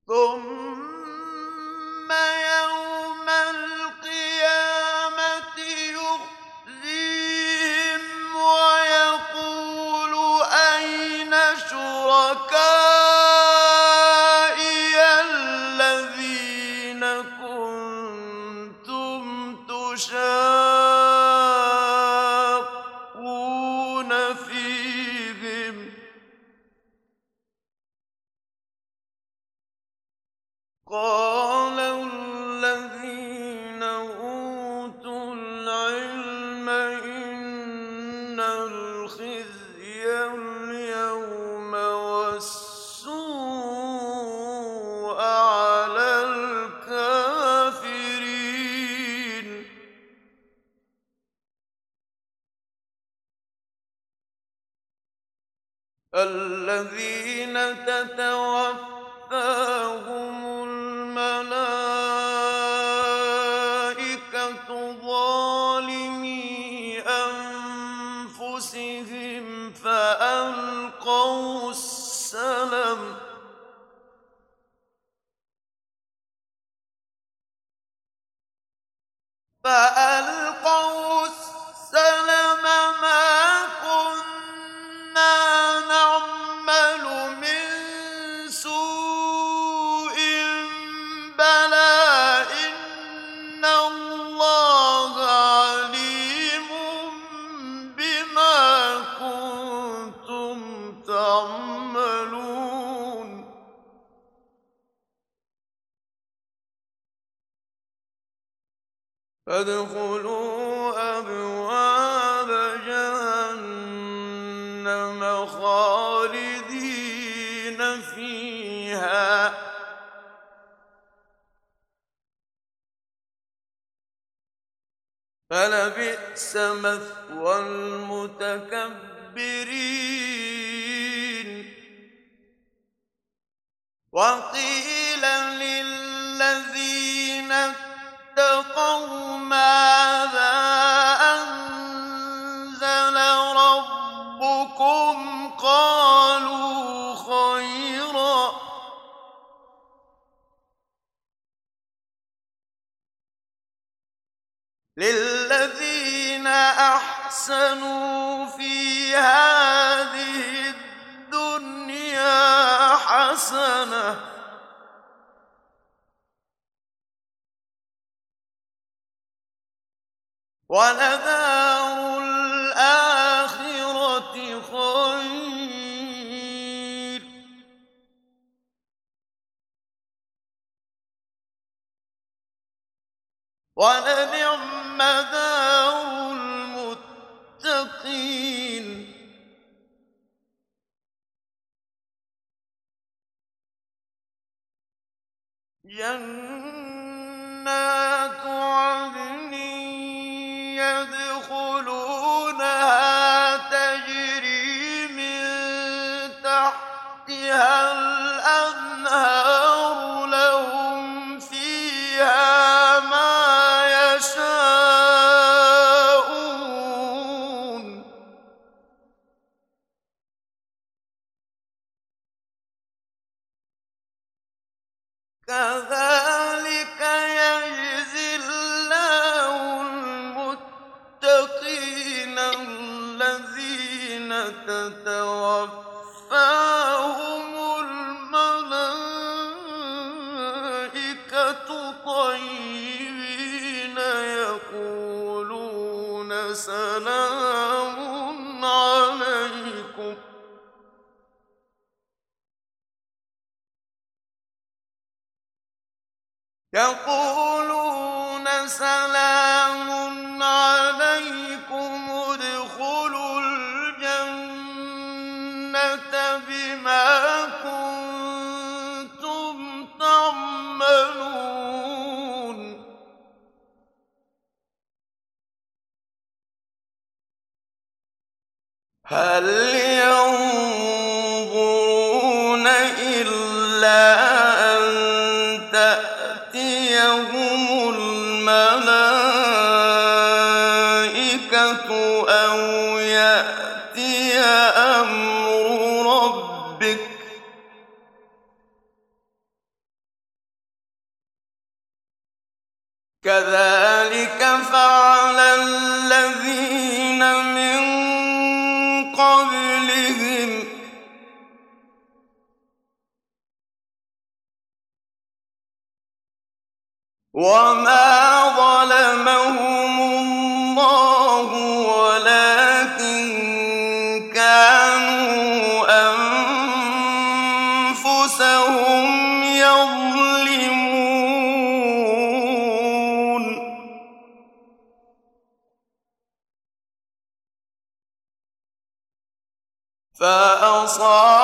ثُمَّ يَوْمَ الْقِيَامَةِ يُخْزِيهِمْ وَيَقُولُ أَيْنَ شُرَكَائِيَ الَّذِينَ كُنتُمْ تُشَاقُّونَ فِيهِمْ ۚ قَالَ الَّذِينَ أُوتُوا الْعِلْمَ إِنَّ الْخِزْيَ الْيَوْمَ وَالسُّوءَ عَلَى الْكَافِرِينَ الَّذِينَ تَتَوَفَّاهُمُ الْمَلَائِكَةُ ظَالِمِي أَنفُسِهِمْ فَأَلْقَوْا السَّلَمَ مَا كُنَّا نَعْمَلُ مِن سُوءٍ بَلَىٰ إِنَّ اللَّهَ عَلِيمٌ بِمَا كُنتُمْ تَعْمَلُونَ فَادْخُلُوا أَبْوَابَ جَهَنَّمَ خَالِدِينَ فِيهَا ۖ فَلَبِئْسَ مَثْوَى الْمُتَكَبِّرِينَ وَقِيلَ لِلَّذِينَ اتَّقَوْا مَاذَا أَنزَلَ رَبُّكُمْ ۚ قَالُوا خَيْرًا ۗ لِّلَّذِينَ أَحْسَنُوا فِي هَٰذِهِ الدُّنْيَا حَسَنَةٌ ۚ وَلَدَارُ الْآخِرَةِ خَيْرٌ ۚ وَلَنِعْمَ دَارُ الْمُتَّقِينَ جَنَّاتُ عَدْنٍ يَدْخُلُونَهَا تَجْرِي مِن تَحْتِهَا الْأَنْهَارُ لَهُمْ فِيهَا مَا يَشَاءُونَ ۚ كَذَٰلِكَ يَجْزِي اللَّهُ الْمُتَّقِينَ الَّذِينَ تَتَوَفَّاهُمُ الْمَلَائِكَةُ طَيِّبِينَ يَقُولُونَ سَلَامٌ عَلَيْكُمْ ادْخُلُوا الْجَنَّةَ بِمَا كُنتُمْ تَعْمَلُونَ هَلْ يَنظُرُونَ إِلَّا أَن تَأْتِيَهُمُ الْمَلَائِكَةُ أَوْ يَأْتِيَ أَمْرُ رَبِّكَ كذلك فعل الذين من قبلهم وما ظلمهم الله ولكن كانوا أنفسهم يظلمون فأصاب